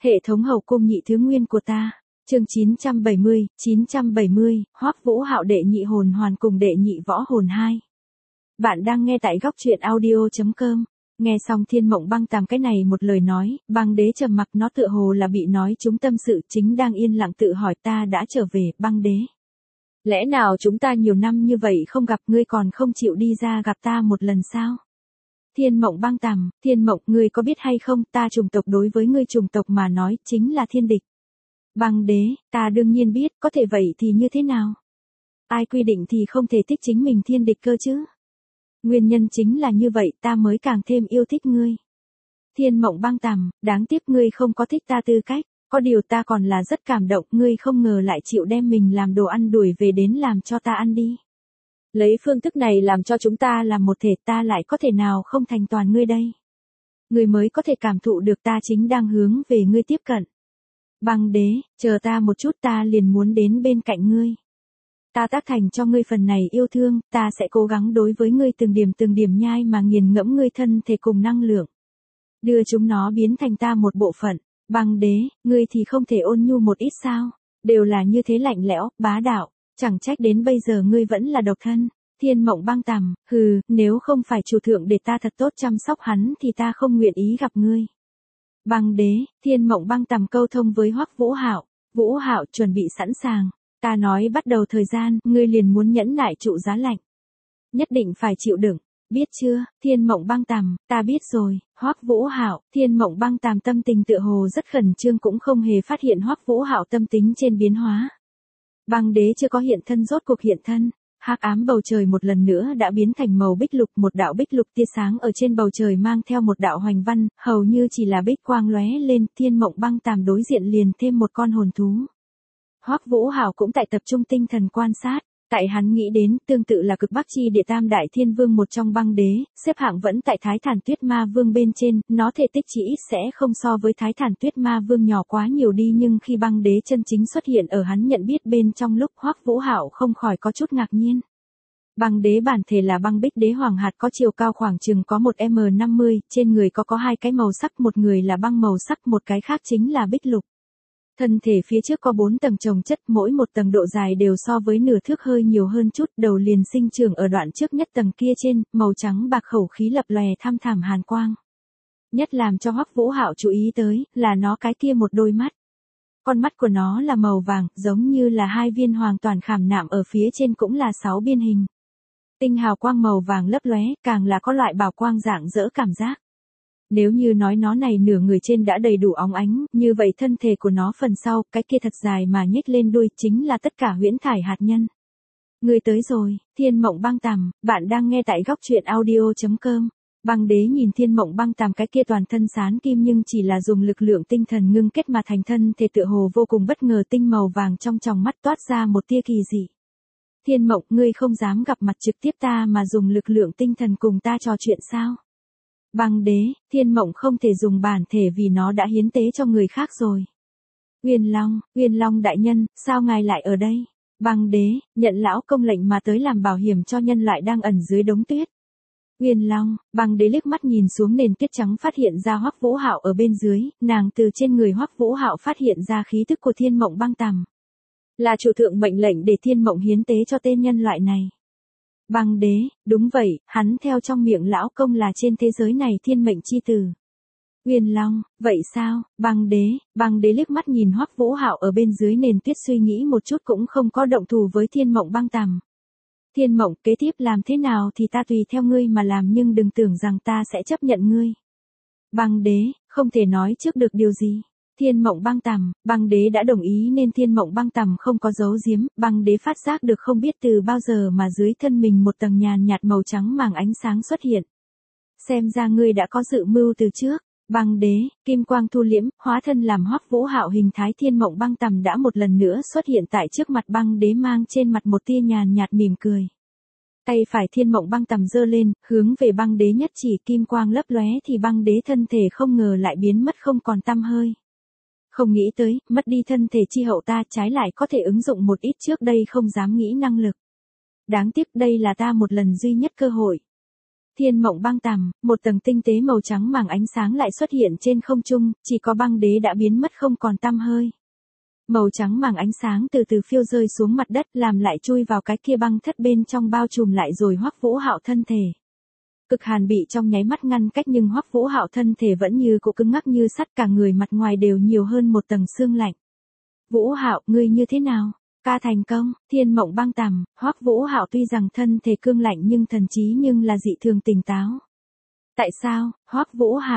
Hệ thống hậu cung nhị thứ nguyên của ta. Chương 970, Hoắc Vũ Hạo đệ nhị hồn hoàn cùng đệ nhị võ hồn 2. Bạn đang nghe tại góc truyện audio.com. Nghe xong Thiên Mộng Băng Tàm cái này một lời nói, Băng Đế trầm mặc, nó tựa hồ là bị nói trúng tâm sự, chính đang yên lặng tự hỏi ta đã trở về, Băng Đế. Lẽ nào chúng ta nhiều năm như vậy không gặp, ngươi còn không chịu đi ra gặp ta một lần sao? Thiên Mộng Băng Tàm, Thiên Mộng, ngươi có biết hay không, ta chủng tộc đối với ngươi chủng tộc mà nói chính là thiên địch. Băng Đế, ta đương nhiên biết, có thể vậy thì như thế nào? Ai quy định thì không thể thích chính mình thiên địch cơ chứ? Nguyên nhân chính là như vậy ta mới càng thêm yêu thích ngươi. Thiên Mộng Băng Tàm, đáng tiếc ngươi không có thích ta tư cách, có điều ta còn là rất cảm động, ngươi không ngờ lại chịu đem mình làm đồ ăn đuổi về đến làm cho ta ăn đi. Lấy phương thức này làm cho chúng ta làm một thể, ta lại có thể nào không thành toàn ngươi đây? Ngươi mới có thể cảm thụ được ta chính đang hướng về ngươi tiếp cận. Băng Đế, chờ ta một chút, ta liền muốn đến bên cạnh ngươi. Ta tác thành cho ngươi phần này yêu thương, ta sẽ cố gắng đối với ngươi từng điểm nhai mà nghiền ngẫm ngươi thân thể cùng năng lượng. Đưa chúng nó biến thành ta một bộ phận. Băng Đế, ngươi thì không thể ôn nhu một ít sao? Đều là như thế lạnh lẽo, bá đạo, chẳng trách đến bây giờ ngươi vẫn là độc thân. Thiên Mộng Băng Tàm, nếu không phải chủ thượng để ta thật tốt chăm sóc hắn thì ta không nguyện ý gặp ngươi. Băng Đế, Thiên Mộng Băng Tàm câu thông với Hoắc Vũ Hạo. Vũ Hạo, chuẩn bị sẵn sàng. Ta nói bắt đầu thời gian, ngươi liền muốn nhẫn nại trụ giá lạnh. Nhất định phải chịu đựng, biết chưa? Thiên Mộng Băng Tàm, ta biết rồi. Hoắc Vũ Hạo, Thiên Mộng Băng Tàm tâm tình tựa hồ rất khẩn trương, cũng không hề phát hiện Hoắc Vũ Hạo tâm tính trên biến hóa. Băng Đế chưa có hiện thân rốt cuộc hiện thân. Hắc ám bầu trời một lần nữa đã biến thành màu bích lục, một đạo bích lục tia sáng ở trên bầu trời mang theo một đạo hoành văn, hầu như chỉ là bích quang lóe lên, Thiên Mộng Băng Tàm đối diện liền thêm một con hồn thú. Hoắc Vũ Hạo cũng tại tập trung tinh thần quan sát, tại hắn nghĩ đến, tương tự là cực Bắc chi địa tam đại thiên vương một trong Băng Đế, xếp hạng vẫn tại Thái Thản Tuyết Ma Vương bên trên, nó thể tích chỉ ít sẽ không so với Thái Thản Tuyết Ma Vương nhỏ quá nhiều đi, nhưng khi Băng Đế chân chính xuất hiện ở hắn nhận biết bên trong lúc, Hoắc Vũ Hạo không khỏi có chút ngạc nhiên. Băng Đế bản thể là băng bích đế hoàng hạt, có chiều cao khoảng chừng có 1m50, trên người có hai cái màu sắc, một người là băng màu sắc, một cái khác chính là bích lục. Thân thể phía trước có 4 tầng chồng chất, mỗi một tầng độ dài đều so với nửa thước hơi nhiều hơn chút, đầu liền sinh trưởng ở đoạn trước nhất tầng kia trên, màu trắng bạc, khẩu khí lập lòe thăm thẳm hàn quang. Nhất làm cho Hoắc Vũ Hạo chú ý tới, là nó cái kia một đôi mắt. Con mắt của nó là màu vàng, giống như là 2 viên hoàn toàn khảm nạm ở phía trên, cũng là 6 biên hình. Tinh hào quang màu vàng lấp lóe, càng là có loại bảo quang rạng rỡ cảm giác. Nếu như nói nó này nửa người trên đã đầy đủ óng ánh, như vậy thân thể của nó phần sau, cái kia thật dài mà nhếch lên đuôi, chính là tất cả huyễn thải hạt nhân. Ngươi tới rồi, Thiên Mộng Băng Tàm, bạn đang nghe tại góc truyện audio.com. Băng Đế nhìn Thiên Mộng Băng Tàm cái kia toàn thân xán kim nhưng chỉ là dùng lực lượng tinh thần ngưng kết mà thành thân thể, tựa hồ vô cùng bất ngờ, tinh màu vàng trong tròng mắt toát ra một tia kỳ dị. Thiên Mộng, ngươi không dám gặp mặt trực tiếp ta mà dùng lực lượng tinh thần cùng ta trò chuyện sao? Băng Đế, Thiên Mộng không thể dùng bản thể vì nó đã hiến tế cho người khác rồi. Uyên Long đại nhân, sao ngài lại ở đây? Băng Đế, nhận lão công lệnh mà tới làm bảo hiểm cho nhân loại đang ẩn dưới đống tuyết. Uyên Long, Băng Đế liếc mắt nhìn xuống nền tuyết trắng, phát hiện ra Hoắc Vũ Hạo ở bên dưới, nàng từ trên người Hoắc Vũ Hạo phát hiện ra khí tức của Thiên Mộng Băng Tàm. Là chủ thượng mệnh lệnh để Thiên Mộng hiến tế cho tên nhân loại này. Băng Đế, đúng vậy, hắn theo trong miệng lão công là trên thế giới này thiên mệnh chi tử. Uyên Long, vậy sao? Băng Đế liếc mắt nhìn Hoắc Vũ Hạo ở bên dưới nền tuyết, suy nghĩ một chút cũng không có động thủ với Thiên Mộng Băng Tàm. Thiên Mộng, kế tiếp làm thế nào thì ta tùy theo ngươi mà làm, nhưng đừng tưởng rằng ta sẽ chấp nhận ngươi. Băng Đế, không thể nói trước được điều gì. Thiên Mộng Băng Tàm, Băng Đế đã đồng ý nên Thiên Mộng Băng Tàm không có giấu giếm, Băng Đế phát giác được không biết từ bao giờ mà dưới thân mình một tầng nhàn nhạt màu trắng màng ánh sáng xuất hiện. Xem ra ngươi đã có dự mưu từ trước. Băng Đế, kim quang thu liễm, hóa thân làm Hoắc Vũ Hạo hình thái, Thiên Mộng Băng Tàm đã một lần nữa xuất hiện tại trước mặt Băng Đế, mang trên mặt một tia nhàn nhạt mỉm cười. Tay phải Thiên Mộng Băng Tàm giơ lên, hướng về Băng Đế nhất chỉ, kim quang lấp lóe thì Băng Đế thân thể không ngờ lại biến mất không còn tăm hơi. Không nghĩ tới, mất đi thân thể chi hậu ta trái lại có thể ứng dụng một ít trước đây không dám nghĩ năng lực. Đáng tiếc đây là ta một lần duy nhất cơ hội. Thiên mộng băng tằm, một tầng tinh tế màu trắng màng ánh sáng lại xuất hiện trên không trung, chỉ có băng đế đã biến mất không còn tăm hơi. Màu trắng màng ánh sáng từ từ phiêu rơi xuống mặt đất, làm lại chui vào cái kia băng thất bên trong bao trùm lại rồi Hoắc Vũ Hạo thân thể. Cực hàn bị trong nháy mắt ngăn cách nhưng Hoắc Vũ Hạo thân thể vẫn như cũ cứng ngắc như sắt, cả người mặt ngoài đều nhiều hơn một tầng xương lạnh. Vũ Hạo, ngươi như thế nào? Ca thành công. Thiên mộng băng tằm, Hoắc Vũ Hạo tuy rằng thân thể cương lạnh nhưng thần trí nhưng là dị thường tỉnh táo. Tại sao? Hoắc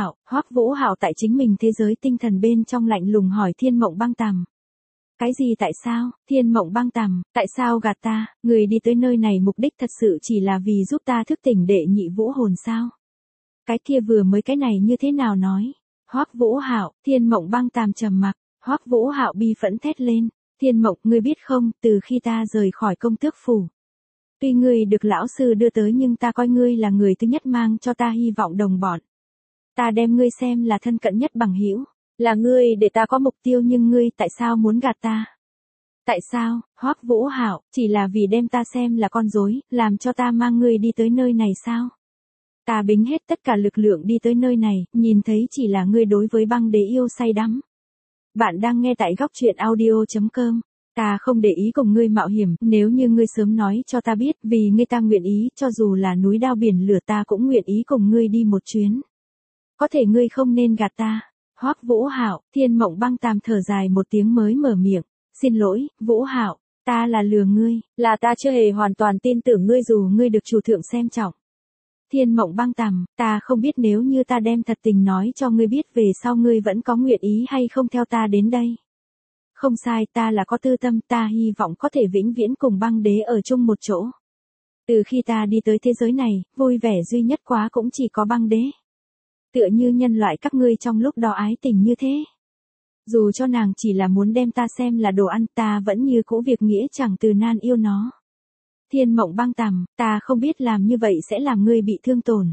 Vũ Hạo tại chính mình thế giới tinh thần bên trong lạnh lùng hỏi Thiên mộng băng tằm. Cái gì tại sao? Thiên mộng băng tằm, tại sao gạt ta? Người đi tới nơi này mục đích thật sự chỉ là vì giúp ta thức tỉnh đệ nhị vũ hồn sao? Cái kia vừa mới cái này như thế nào nói? Hoắc Vũ Hạo, Thiên mộng băng tằm trầm mặc. Hoắc Vũ Hạo bi phẫn thét lên. Thiên mộng, ngươi biết không, từ khi ta rời khỏi công tước phủ. Tuy ngươi được lão sư đưa tới nhưng ta coi ngươi là người thứ nhất mang cho ta hy vọng đồng bọn. Ta đem ngươi xem là thân cận nhất bằng hữu. Là ngươi để ta có mục tiêu nhưng ngươi tại sao muốn gạt ta? Tại sao? Hoắc Vũ Hạo, chỉ là vì đem ta xem là con rối, làm cho ta mang ngươi đi tới nơi này sao? Ta bính hết tất cả lực lượng đi tới nơi này, nhìn thấy chỉ là ngươi đối với băng đế yêu say đắm. Bạn đang nghe tại góc truyện audio.com. Ta không để ý cùng ngươi mạo hiểm, nếu như ngươi sớm nói cho ta biết, vì ngươi ta nguyện ý, cho dù là núi đao biển lửa ta cũng nguyện ý cùng ngươi đi một chuyến. Có thể ngươi không nên gạt ta. Hoắc Vũ Hạo, Thiên mộng băng tằm thở dài một tiếng mới mở miệng. Xin lỗi, Vũ Hạo, ta là lừa ngươi, là ta chưa hề hoàn toàn tin tưởng ngươi dù ngươi được chủ thượng xem trọng. Thiên mộng băng tằm, ta không biết nếu như ta đem thật tình nói cho ngươi biết về sau ngươi vẫn có nguyện ý hay không theo ta đến đây. Không sai, ta là có tư tâm, ta hy vọng có thể vĩnh viễn cùng băng đế ở chung một chỗ. Từ khi ta đi tới thế giới này, vui vẻ duy nhất quá cũng chỉ có băng đế. Tựa như nhân loại các ngươi trong lúc đó ái tình như thế. Dù cho nàng chỉ là muốn đem ta xem là đồ ăn, ta vẫn như cũ việc nghĩa chẳng từ nan yêu nó. Thiên mộng băng tằm, ta không biết làm như vậy sẽ làm ngươi bị thương tổn.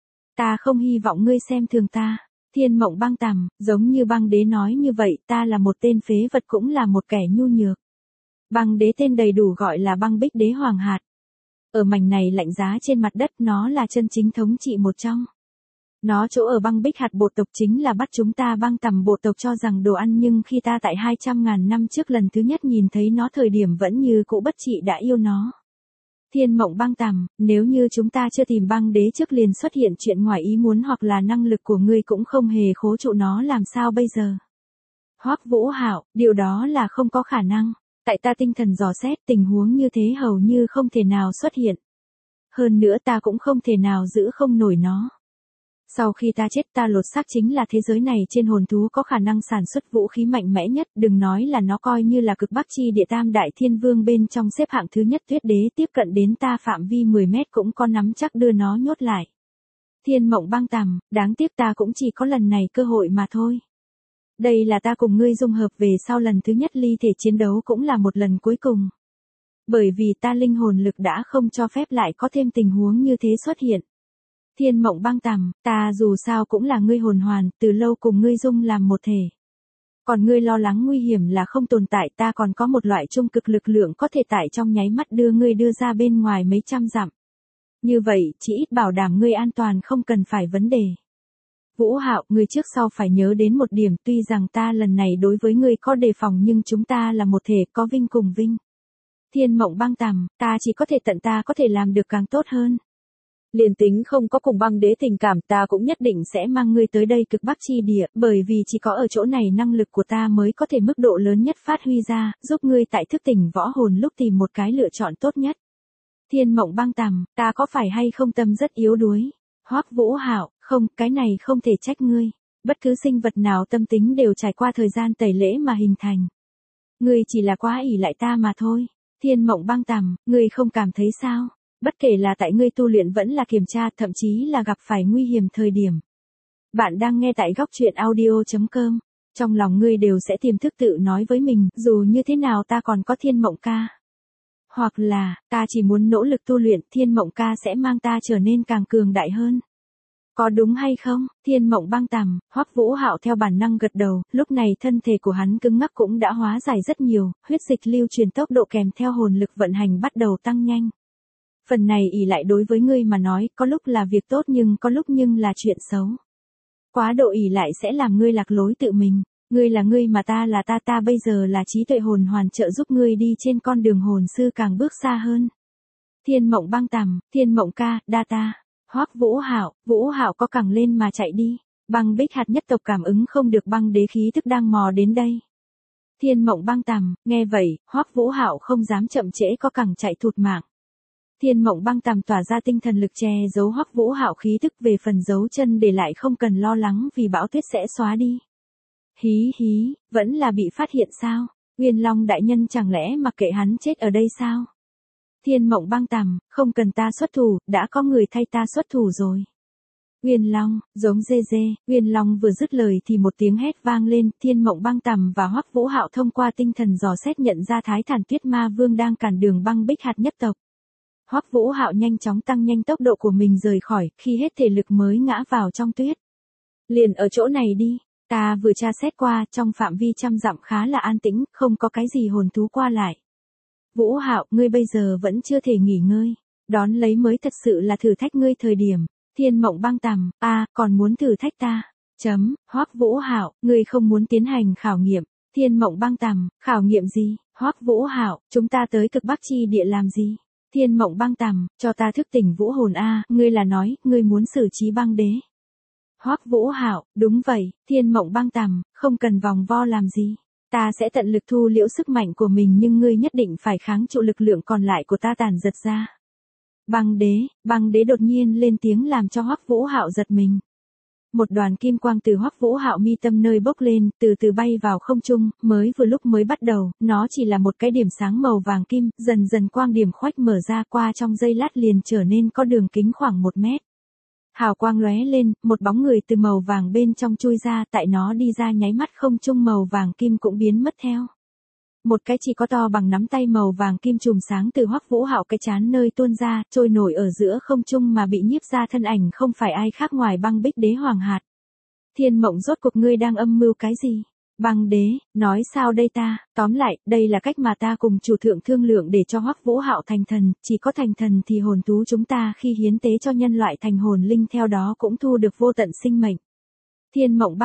Ta không hy vọng ngươi xem thường ta. Thiên mộng băng tằm, giống như băng đế nói như vậy, ta là một tên phế vật cũng là một kẻ nhu nhược. Băng đế tên đầy đủ gọi là băng bích đế hoàng hạt. Ở mảnh này lạnh giá trên mặt đất nó là chân chính thống trị một trong. Nó chỗ ở băng bích hạt bộ tộc chính là bắt chúng ta băng tằm bộ tộc cho rằng đồ ăn nhưng khi ta tại 200.000 năm trước lần thứ nhất nhìn thấy nó thời điểm vẫn như cũ bất trị đã yêu nó. Thiên mộng băng tằm, nếu như chúng ta chưa tìm băng đế trước liền xuất hiện chuyện ngoài ý muốn hoặc là năng lực của ngươi cũng không hề khố trụ nó làm sao bây giờ? Hoắc Vũ Hạo, điều đó là không có khả năng. Tại ta tinh thần dò xét tình huống như thế hầu như không thể nào xuất hiện. Hơn nữa ta cũng không thể nào giữ không nổi nó. Sau khi ta chết ta lột xác chính là thế giới này trên hồn thú có khả năng sản xuất vũ khí mạnh mẽ nhất, đừng nói là nó coi như là cực bắc chi địa tam đại thiên vương bên trong xếp hạng thứ nhất tuyết đế tiếp cận đến ta phạm vi 10 mét cũng có nắm chắc đưa nó nhốt lại. Thiên mộng băng tằm, đáng tiếc ta cũng chỉ có lần này cơ hội mà thôi. Đây là ta cùng ngươi dung hợp về sau lần thứ nhất ly thể chiến đấu cũng là một lần cuối cùng. Bởi vì ta linh hồn lực đã không cho phép lại có thêm tình huống như thế xuất hiện. Thiên mộng băng tằm, ta dù sao cũng là ngươi hồn hoàn, từ lâu cùng ngươi dung làm một thể. Còn ngươi lo lắng nguy hiểm là không tồn tại, ta còn có một loại trung cực lực lượng có thể tại trong nháy mắt đưa ngươi đưa ra bên ngoài mấy trăm dặm. Như vậy, chỉ ít bảo đảm ngươi an toàn không cần phải vấn đề. Vũ Hạo, ngươi trước sau phải nhớ đến một điểm, tuy rằng ta lần này đối với ngươi có đề phòng nhưng chúng ta là một thể, có vinh cùng vinh. Thiên mộng băng tằm, ta chỉ có thể tận ta có thể làm được càng tốt hơn. Liền tính không có cùng băng đế tình cảm ta cũng nhất định sẽ mang ngươi tới đây cực bắc chi địa, bởi vì chỉ có ở chỗ này năng lực của ta mới có thể mức độ lớn nhất phát huy ra, giúp ngươi tại thức tỉnh võ hồn lúc tìm một cái lựa chọn tốt nhất. Thiên mộng băng tằm, ta có phải hay không tâm rất yếu đuối? Hoắc Vũ Hạo, không, cái này không thể trách ngươi. Bất cứ sinh vật nào tâm tính đều trải qua thời gian tẩy lễ mà hình thành. Ngươi chỉ là quá ỷ lại ta mà thôi. Thiên mộng băng tằm, ngươi không cảm thấy sao? Bất kể là tại ngươi tu luyện vẫn là kiểm tra, thậm chí là gặp phải nguy hiểm thời điểm. Bạn đang nghe tại góc truyện audio.com. Trong lòng ngươi đều sẽ tiềm thức tự nói với mình, dù như thế nào ta còn có thiên mộng ca. Hoặc là, ta chỉ muốn nỗ lực tu luyện, thiên mộng ca sẽ mang ta trở nên càng cường đại hơn. Có đúng hay không? Thiên mộng băng tằm, Hoắc Vũ Hạo theo bản năng gật đầu, lúc này thân thể của hắn cứng ngắc cũng đã hóa giải rất nhiều, huyết dịch lưu truyền tốc độ kèm theo hồn lực vận hành bắt đầu tăng nhanh. Phần này ỷ lại đối với ngươi mà nói, có lúc là việc tốt nhưng có lúc nhưng là chuyện xấu. Quá độ ỷ lại sẽ làm ngươi lạc lối tự mình. Ngươi là ngươi mà ta là ta bây giờ là trí tuệ hồn hoàn trợ giúp ngươi đi trên con đường hồn sư càng bước xa hơn. Thiên Mộng Băng Tằm, Thiên Mộng ca, đa ta. Hoắc Vũ Hạo có cẳng lên mà chạy đi. Băng Bích hạt nhất tộc cảm ứng không được băng đế khí tức đang mò đến đây. Thiên Mộng Băng Tằm, nghe vậy, Hoắc Vũ Hạo không dám chậm trễ có cẳng chạy thụt mạng. Thiên Mộng Băng Tằm tỏa ra tinh thần lực che giấu Hoắc Vũ Hạo khí tức về phần dấu chân để lại không cần lo lắng vì bão tuyết sẽ xóa đi. Hí, vẫn là bị phát hiện sao? Uyên Long đại nhân chẳng lẽ mặc kệ hắn chết ở đây sao? Thiên Mộng Băng Tằm, không cần ta xuất thủ, đã có người thay ta xuất thủ rồi. Uyên Long, giống dê. Uyên Long vừa dứt lời thì một tiếng hét vang lên, Thiên Mộng Băng Tằm và Hoắc Vũ Hạo thông qua tinh thần dò xét nhận ra Thái Thản Tuyết Ma Vương đang cản đường băng bích hạt nhất tộc. Hoắc Vũ Hạo nhanh chóng tăng nhanh tốc độ của mình rời khỏi, khi hết thể lực mới ngã vào trong tuyết. Liền ở chỗ này đi, ta vừa tra xét qua, trong phạm vi 100 dặm khá là an tĩnh, không có cái gì hồn thú qua lại. Vũ Hạo, ngươi bây giờ vẫn chưa thể nghỉ ngơi, đón lấy mới thật sự là thử thách ngươi thời điểm. Thiên Mộng Băng Tằm, còn muốn thử thách ta. Hoắc Vũ Hạo, ngươi không muốn tiến hành khảo nghiệm. Thiên Mộng Băng Tằm, khảo nghiệm gì? Hoắc Vũ Hạo, chúng ta tới cực Bắc chi địa làm gì? Thiên Mộng Băng Tằm, cho ta thức tỉnh vũ hồn ngươi là nói, ngươi muốn xử trí băng đế. Hoắc Vũ Hạo, đúng vậy, Thiên Mộng Băng Tằm, không cần vòng vo làm gì. Ta sẽ tận lực thu liễu sức mạnh của mình nhưng ngươi nhất định phải kháng trụ lực lượng còn lại của ta tản giật ra. Băng đế đột nhiên lên tiếng làm cho Hoắc Vũ Hạo giật mình. Một đoàn kim quang từ Hoắc Vũ Hạo mi tâm nơi bốc lên, từ từ bay vào không trung, vừa lúc mới bắt đầu, nó chỉ là một cái điểm sáng màu vàng kim, dần dần quang điểm khoách mở ra qua trong giây lát liền trở nên có đường kính khoảng 1 mét. Hào quang lóe lên, một bóng người từ màu vàng bên trong chui ra, tại nó đi ra nháy mắt không trung màu vàng kim cũng biến mất theo. Một cái chỉ có to bằng nắm tay màu vàng kim chùm sáng từ Hoắc Vũ Hạo cái trán nơi tuôn ra, trôi nổi ở giữa không trung mà bị nhiếp ra thân ảnh không phải ai khác ngoài băng bích đế hoàng hạt. Thiên Mộng rốt cuộc ngươi đang âm mưu cái gì? Băng đế, nói sao đây ta, tóm lại, đây là cách mà ta cùng chủ thượng thương lượng để cho Hoắc Vũ Hạo thành thần, chỉ có thành thần thì hồn thú chúng ta khi hiến tế cho nhân loại thành hồn linh theo đó cũng thu được vô tận sinh mệnh. Thiên Mộng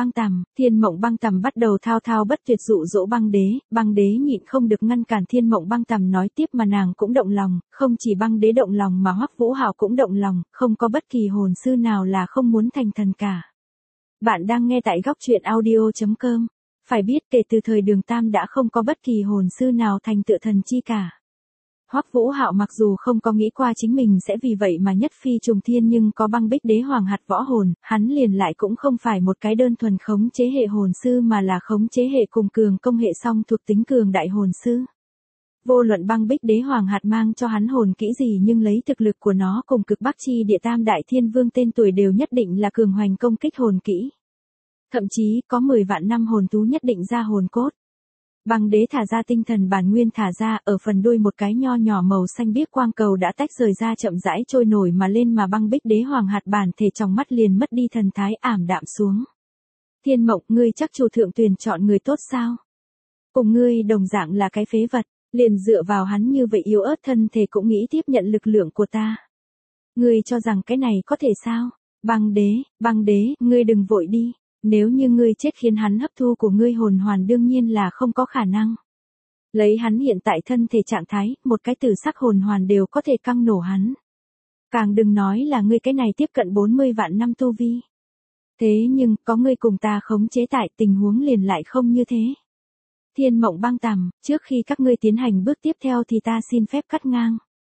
Băng Tằm bắt đầu thao thao bất tuyệt dụ dỗ băng đế nhịn không được ngăn cản Thiên Mộng Băng Tằm nói tiếp mà nàng cũng động lòng, không chỉ băng đế động lòng mà Hoắc Vũ Hạo cũng động lòng, không có bất kỳ hồn sư nào là không muốn thành thần cả. Bạn đang nghe tại góc truyện audio.com. Phải biết kể từ thời Đường Tam đã không có bất kỳ hồn sư nào thành tựa thần chi cả. Hoắc Vũ Hạo mặc dù không có nghĩ qua chính mình sẽ vì vậy mà nhất phi trùng thiên nhưng có băng bích đế hoàng hạt võ hồn, hắn liền lại cũng không phải một cái đơn thuần khống chế hệ hồn sư mà là khống chế hệ cùng cường công hệ song thuộc tính cường đại hồn sư. Vô luận băng bích đế hoàng hạt mang cho hắn hồn kỹ gì nhưng lấy thực lực của nó cùng cực Bắc chi địa Tam đại thiên vương tên tuổi đều nhất định là cường hoành công kích hồn kỹ. Thậm chí có 10 vạn năm hồn thú nhất định ra hồn cốt. Băng đế thả ra tinh thần bản nguyên thả ra, ở phần đuôi một cái nho nhỏ màu xanh biếc quang cầu đã tách rời ra chậm rãi trôi nổi mà lên mà băng bích đế hoàng hạt bản thể trong mắt liền mất đi thần thái ảm đạm xuống. Thiên Mộng, ngươi chắc chủ thượng tuyển chọn người tốt sao? Cùng ngươi đồng dạng là cái phế vật, liền dựa vào hắn như vậy yếu ớt thân thể cũng nghĩ tiếp nhận lực lượng của ta. Ngươi cho rằng cái này có thể sao? Băng đế, ngươi đừng vội đi. Nếu như ngươi chết khiến hắn hấp thu của ngươi hồn hoàn đương nhiên là không có khả năng. Lấy hắn hiện tại thân thể trạng thái, một cái tử sắc hồn hoàn đều có thể căng nổ hắn. Càng đừng nói là ngươi cái này tiếp cận 40 vạn năm tu vi. Thế nhưng, có ngươi cùng ta khống chế tại tình huống liền lại không như thế. Thiên Mộng Băng Tằm, trước khi các ngươi tiến hành bước tiếp theo thì ta xin phép cắt ngang.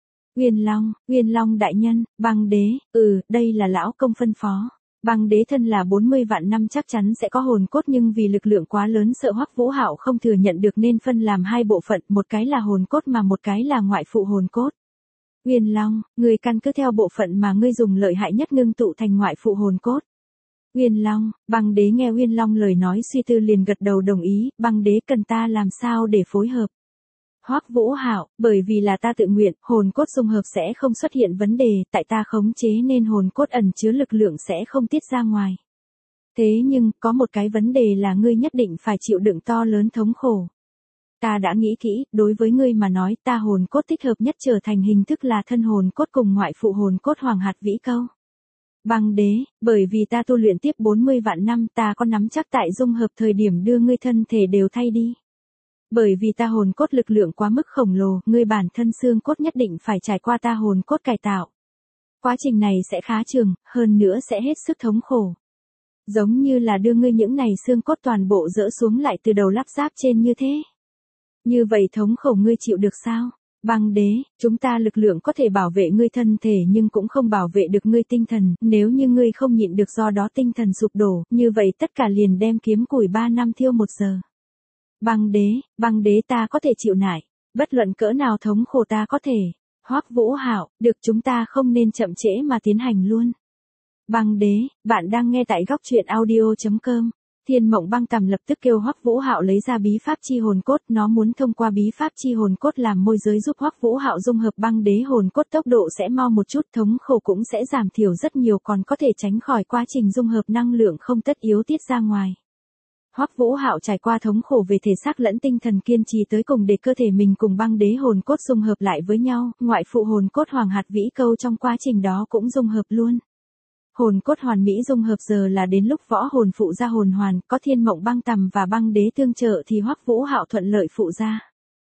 Uyên Long đại nhân, băng đế, đây là lão công phân phó. Băng đế thân là 40 vạn năm chắc chắn sẽ có hồn cốt nhưng vì lực lượng quá lớn sợ Hoắc Vũ Hạo không thừa nhận được nên phân làm 2 bộ phận, một cái là hồn cốt mà một cái là ngoại phụ hồn cốt. Uyên Long, người căn cứ theo bộ phận mà ngươi dùng lợi hại nhất ngưng tụ thành ngoại phụ hồn cốt. Uyên Long, băng đế nghe Uyên Long lời nói suy tư liền gật đầu đồng ý, băng đế cần ta làm sao để phối hợp. Hoắc Vũ Hạo, bởi vì là ta tự nguyện, hồn cốt dung hợp sẽ không xuất hiện vấn đề, tại ta khống chế nên hồn cốt ẩn chứa lực lượng sẽ không tiết ra ngoài. Thế nhưng, có một cái vấn đề là ngươi nhất định phải chịu đựng to lớn thống khổ. Ta đã nghĩ kỹ, đối với ngươi mà nói ta hồn cốt thích hợp nhất trở thành hình thức là thân hồn cốt cùng ngoại phụ hồn cốt Hoàng Hạt Vĩ Câu. Băng đế, bởi vì ta tu luyện tiếp 40 vạn năm ta có nắm chắc tại dung hợp thời điểm đưa ngươi thân thể đều thay đi. Bởi vì ta hồn cốt lực lượng quá mức khổng lồ, ngươi bản thân xương cốt nhất định phải trải qua ta hồn cốt cải tạo. Quá trình này sẽ khá trường, hơn nữa sẽ hết sức thống khổ. Giống như là đưa ngươi những này xương cốt toàn bộ dỡ xuống lại từ đầu lắp ráp trên như thế. Như vậy thống khổ ngươi chịu được sao? Băng đế, chúng ta lực lượng có thể bảo vệ ngươi thân thể nhưng cũng không bảo vệ được ngươi tinh thần, nếu như ngươi không nhịn được do đó tinh thần sụp đổ, như vậy tất cả liền đem kiếm củi 3 năm thiêu 1 giờ. Băng đế ta có thể chịu nải, bất luận cỡ nào thống khổ ta có thể. Hoắc Vũ Hạo, được chúng ta không nên chậm trễ mà tiến hành luôn. Băng đế, bạn đang nghe tại góc truyện audio.com. Thiên Mộng Băng Tầm lập tức kêu Hoắc Vũ Hạo lấy ra bí pháp chi hồn cốt, nó muốn thông qua bí pháp chi hồn cốt làm môi giới giúp Hoắc Vũ Hạo dung hợp băng đế hồn cốt, tốc độ sẽ mau một chút, thống khổ cũng sẽ giảm thiểu rất nhiều, còn có thể tránh khỏi quá trình dung hợp năng lượng không tất yếu tiết ra ngoài. Hoắc Vũ Hạo trải qua thống khổ về thể xác lẫn tinh thần kiên trì tới cùng để cơ thể mình cùng băng đế hồn cốt dung hợp lại với nhau, ngoại phụ hồn cốt Hoàng Hạt Vĩ Câu trong quá trình đó cũng dung hợp luôn. Hồn cốt hoàn mỹ dung hợp, giờ là đến lúc võ hồn phụ ra hồn hoàn, có Thiên Mộng Băng Tầm và băng đế tương trợ thì Hoắc Vũ Hạo thuận lợi phụ ra.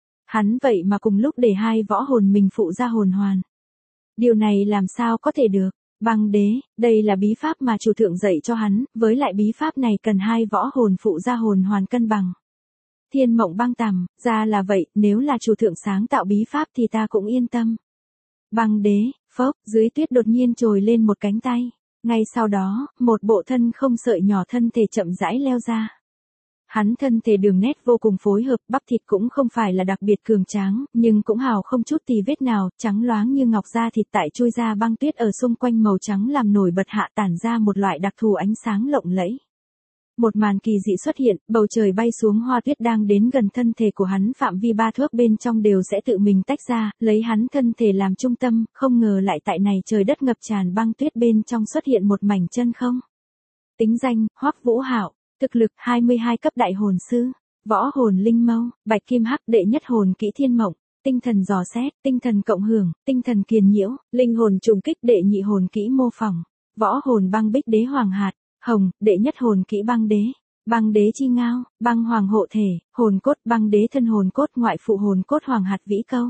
Hắn vậy mà cùng lúc để hai võ hồn mình phụ ra hồn hoàn. Điều này làm sao có thể được? Băng đế, đây là bí pháp mà chủ thượng dạy cho hắn, với lại bí pháp này cần hai võ hồn phụ ra hồn hoàn cân bằng. Thiên Mộng Băng Tầm, ra là vậy, nếu là chủ thượng sáng tạo bí pháp thì ta cũng yên tâm. Băng đế, phốc, dưới tuyết đột nhiên trồi lên một cánh tay. Ngay sau đó, một bộ thân không sợi nhỏ thân thể chậm rãi leo ra. Hắn thân thể đường nét vô cùng phối hợp, bắp thịt cũng không phải là đặc biệt cường tráng, nhưng cũng hào không chút tì vết nào, trắng loáng như ngọc, da thịt tại chui ra băng tuyết ở xung quanh màu trắng làm nổi bật hạ tản ra một loại đặc thù ánh sáng lộng lẫy. Một màn kỳ dị xuất hiện, bầu trời bay xuống hoa tuyết đang đến gần thân thể của hắn, phạm vi 3 thước bên trong đều sẽ tự mình tách ra, lấy hắn thân thể làm trung tâm, không ngờ lại tại này trời đất ngập tràn băng tuyết bên trong xuất hiện một mảnh chân không. Tính danh, Hoắc Vũ Hạo, thực lực 22 cấp đại hồn sư, võ hồn linh mâu, bạch kim hắc, đệ nhất hồn kỹ thiên mộng, tinh thần dò xét, tinh thần cộng hưởng, tinh thần kiền nhiễu, linh hồn trùng kích, đệ nhị hồn kỹ mô phỏng, võ hồn băng bích đế hoàng hạt. Hồng, đệ nhất hồn kỹ băng đế chi ngao, băng hoàng hộ thể, hồn cốt băng đế thân hồn cốt, ngoại phụ hồn cốt Hoàng Hạt Vĩ Câu.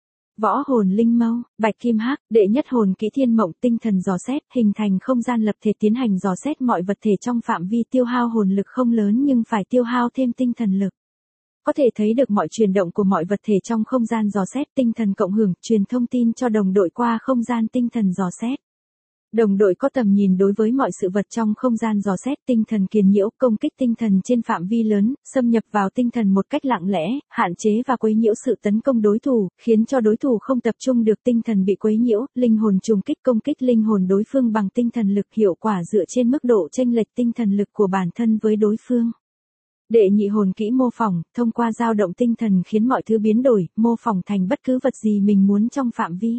Võ hồn linh mâu, bạch kim hắc, đệ nhất hồn kỹ thiên mộng, tinh thần dò xét, hình thành không gian lập thể tiến hành dò xét mọi vật thể trong phạm vi tiêu hao hồn lực không lớn nhưng phải tiêu hao thêm tinh thần lực. Có thể thấy được mọi chuyển động của mọi vật thể trong không gian dò xét, tinh thần cộng hưởng, truyền thông tin cho đồng đội qua không gian tinh thần dò xét. Đồng đội có tầm nhìn đối với mọi sự vật trong không gian dò xét, tinh thần kiền nhiễu, công kích tinh thần trên phạm vi lớn, xâm nhập vào tinh thần một cách lặng lẽ, hạn chế và quấy nhiễu sự tấn công đối thủ, khiến cho đối thủ không tập trung được, tinh thần bị quấy nhiễu, linh hồn trùng kích, công kích linh hồn đối phương bằng tinh thần lực, hiệu quả dựa trên mức độ chênh lệch tinh thần lực của bản thân với đối phương. Đệ nhị hồn kỹ mô phỏng, thông qua dao động tinh thần khiến mọi thứ biến đổi, mô phỏng thành bất cứ vật gì mình muốn trong phạm vi.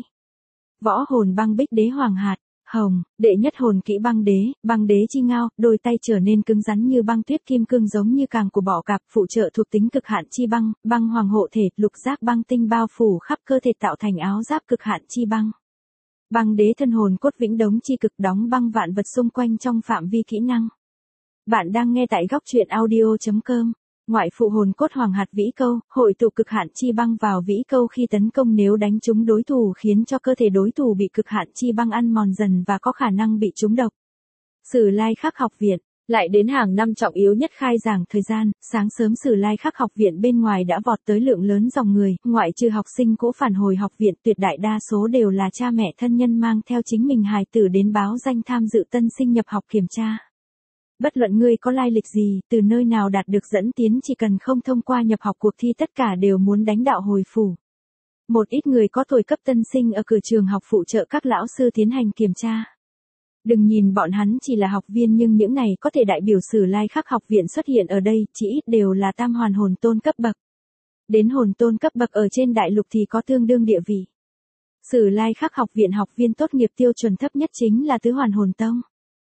Võ hồn băng bích đế hoàng hạt. Hồng, đệ nhất hồn kỹ băng đế chi ngao, đôi tay trở nên cứng rắn như băng tuyết, kim cương giống như càng của bọ cạp, phụ trợ thuộc tính cực hạn chi băng, băng hoàng hộ thể, lục giác băng tinh bao phủ khắp cơ thể tạo thành áo giáp cực hạn chi băng. Băng đế thân hồn cốt vĩnh đống chi cực, đóng băng vạn vật xung quanh trong phạm vi kỹ năng. Bạn đang nghe tại góc truyện audio.com. Ngoại phụ hồn cốt Hoàng Hạt Vĩ Câu, hội tụ cực hạn chi băng vào vĩ câu khi tấn công, nếu đánh trúng đối thủ khiến cho cơ thể đối thủ bị cực hạn chi băng ăn mòn dần và có khả năng bị trúng độc. Sử Lai Khắc học viện, lại đến hàng năm trọng yếu nhất khai giảng thời gian, sáng sớm Sử Lai Khắc học viện bên ngoài đã vọt tới lượng lớn dòng người, ngoại trừ học sinh cũ phản hồi học viện, tuyệt đại đa số đều là cha mẹ thân nhân mang theo chính mình hài tử đến báo danh tham dự tân sinh nhập học kiểm tra. Bất luận ngươi có lai lịch gì, từ nơi nào đạt được dẫn tiến, chỉ cần không thông qua nhập học cuộc thi tất cả đều muốn đánh đạo hồi phủ. Một ít người có tuổi cấp tân sinh ở cửa trường học phụ trợ các lão sư tiến hành kiểm tra. Đừng nhìn bọn hắn chỉ là học viên nhưng những này có thể đại biểu Sử Lai Khắc học viện xuất hiện ở đây, chỉ ít đều là tam hoàn hồn tôn cấp bậc. Đến hồn tôn cấp bậc ở trên đại lục thì có tương đương địa vị. Sử Lai Khắc học viện học viên tốt nghiệp tiêu chuẩn thấp nhất chính là tứ hoàn hồn tông.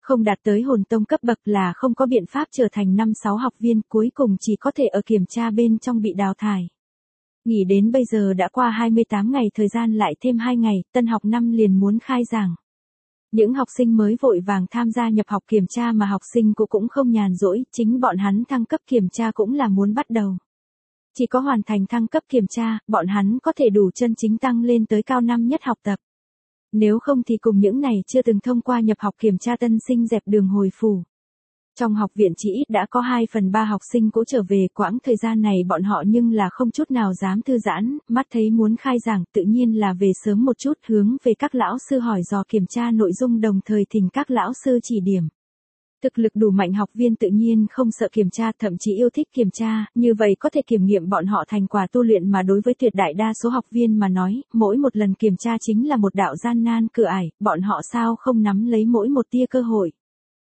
Không đạt tới hồn tông cấp bậc là không có biện pháp trở thành 5-6 học viên, cuối cùng chỉ có thể ở kiểm tra bên trong bị đào thải. Nghỉ đến bây giờ đã qua 28 ngày, thời gian lại thêm 2 ngày, tân học năm liền muốn khai giảng. Những học sinh mới vội vàng tham gia nhập học kiểm tra mà học sinh cũ cũng không nhàn rỗi, chính bọn hắn thăng cấp kiểm tra cũng là muốn bắt đầu. Chỉ có hoàn thành thăng cấp kiểm tra, bọn hắn có thể đủ chân chính tăng lên tới cao năm nhất học tập. Nếu không thì cùng những này chưa từng thông qua nhập học kiểm tra tân sinh dẹp đường hồi phủ. Trong học viện chỉ ít đã có 2/3 học sinh cũ trở về, quãng thời gian này bọn họ nhưng là không chút nào dám thư giãn, mắt thấy muốn khai giảng tự nhiên là về sớm một chút, hướng về các lão sư hỏi dò kiểm tra nội dung, đồng thời thỉnh các lão sư chỉ điểm. Thực lực đủ mạnh học viên tự nhiên không sợ kiểm tra, thậm chí yêu thích kiểm tra, như vậy có thể kiểm nghiệm bọn họ thành quả tu luyện, mà đối với tuyệt đại đa số học viên mà nói, mỗi một lần kiểm tra chính là một đạo gian nan cửa ải, bọn họ sao không nắm lấy mỗi một tia cơ hội.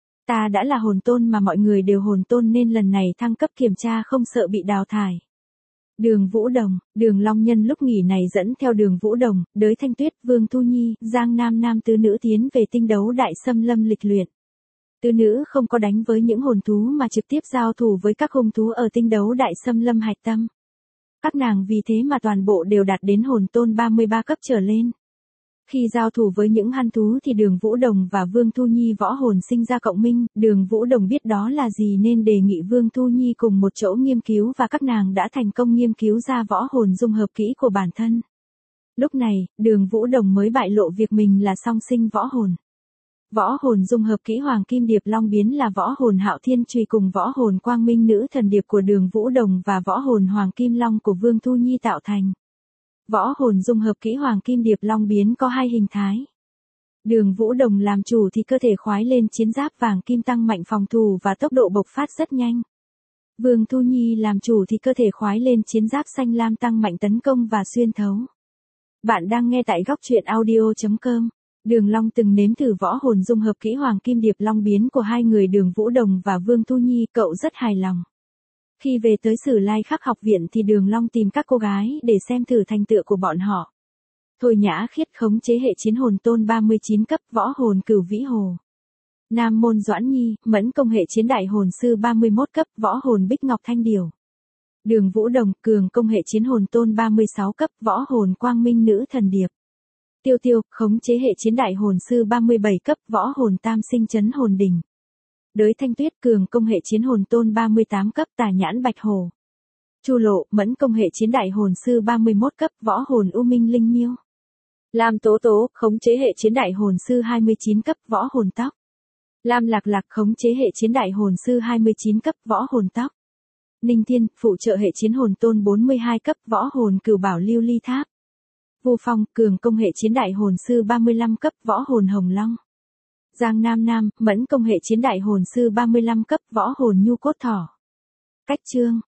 Ta đã là hồn tôn mà mọi người đều hồn tôn nên lần này thăng cấp kiểm tra không sợ bị đào thải. Đường Vũ Đồng, Đường Long Nhân lúc nghỉ này dẫn theo Đường Vũ Đồng, Đới Thanh Tuyết, Vương Thu Nhi, Giang Nam Nam tứ nữ tiến về tinh đấu đại xâm lâm lịch luyện. Tứ nữ không có đánh với những hồn thú mà trực tiếp giao thủ với các hung thú ở tinh đấu đại xâm lâm hạch tâm. Các nàng vì thế mà toàn bộ đều đạt đến hồn tôn 33 cấp trở lên. Khi giao thủ với những hăn thú thì Đường Vũ Đồng và Vương Thu Nhi võ hồn sinh ra cộng minh, Đường Vũ Đồng biết đó là gì nên đề nghị Vương Thu Nhi cùng một chỗ nghiên cứu, và các nàng đã thành công nghiên cứu ra võ hồn dung hợp kỹ của bản thân. Lúc này, Đường Vũ Đồng mới bại lộ việc mình là song sinh võ hồn. Võ hồn dung hợp kỹ Hoàng Kim Điệp Long Biến là võ hồn Hạo Thiên Chùy cùng võ hồn Quang Minh Nữ Thần Điệp của Đường Vũ Đồng và võ hồn Hoàng Kim Long của Vương Thu Nhi tạo thành. Võ hồn dung hợp kỹ Hoàng Kim Điệp Long Biến có hai hình thái. Đường Vũ Đồng làm chủ thì cơ thể khoái lên chiến giáp vàng kim tăng mạnh phòng thủ và tốc độ bộc phát rất nhanh. Vương Thu Nhi làm chủ thì cơ thể khoái lên chiến giáp xanh lam tăng mạnh tấn công và xuyên thấu. Bạn đang nghe tại góc truyện audio.com. Đường Long từng nếm thử võ hồn dung hợp kỹ Hoàng Kim Điệp Long Biến của hai người Đường Vũ Đồng và Vương Thu Nhi, cậu rất hài lòng. Khi về tới Sử Lai Khắc học viện thì Đường Long tìm các cô gái để xem thử thành tựu của bọn họ. Thôi Nhã Khiết khống chế hệ chiến hồn tôn 39 cấp, võ hồn Cửu Vĩ Hồ. Nam Môn Doãn Nhi, mẫn công hệ chiến đại hồn sư 31 cấp, võ hồn Bích Ngọc Thanh Điểu. Đường Vũ Đồng, cường công hệ chiến hồn tôn 36 cấp, võ hồn Quang Minh Nữ Thần Điệp. Tiêu Tiêu, khống chế hệ chiến đại hồn sư 37 cấp, võ hồn Tam Sinh Chấn Hồn Đỉnh. Đới Thanh Tuyết, cường công hệ chiến hồn tôn 38 cấp, Tà Nhãn Bạch Hổ. Chu Lộ, mẫn công hệ chiến đại hồn sư 31 cấp, võ hồn U Minh Linh Miêu. Lam Tố Tố, khống chế hệ chiến đại hồn sư 29 cấp, võ hồn Tóc. Lam Lạc Lạc, khống chế hệ chiến đại hồn sư 29 cấp, võ hồn Tóc. Ninh Thiên, phụ trợ hệ chiến hồn tôn 42 cấp, võ hồn Cửu Bảo Lưu Ly Tháp. Vu Phong, cường công hệ chiến đại hồn sư 35 cấp, võ hồn Hồng Long. Giang Nam Nam, mẫn công hệ chiến đại hồn sư 35 cấp, võ hồn Nhu Cốt Thỏ. Cách chương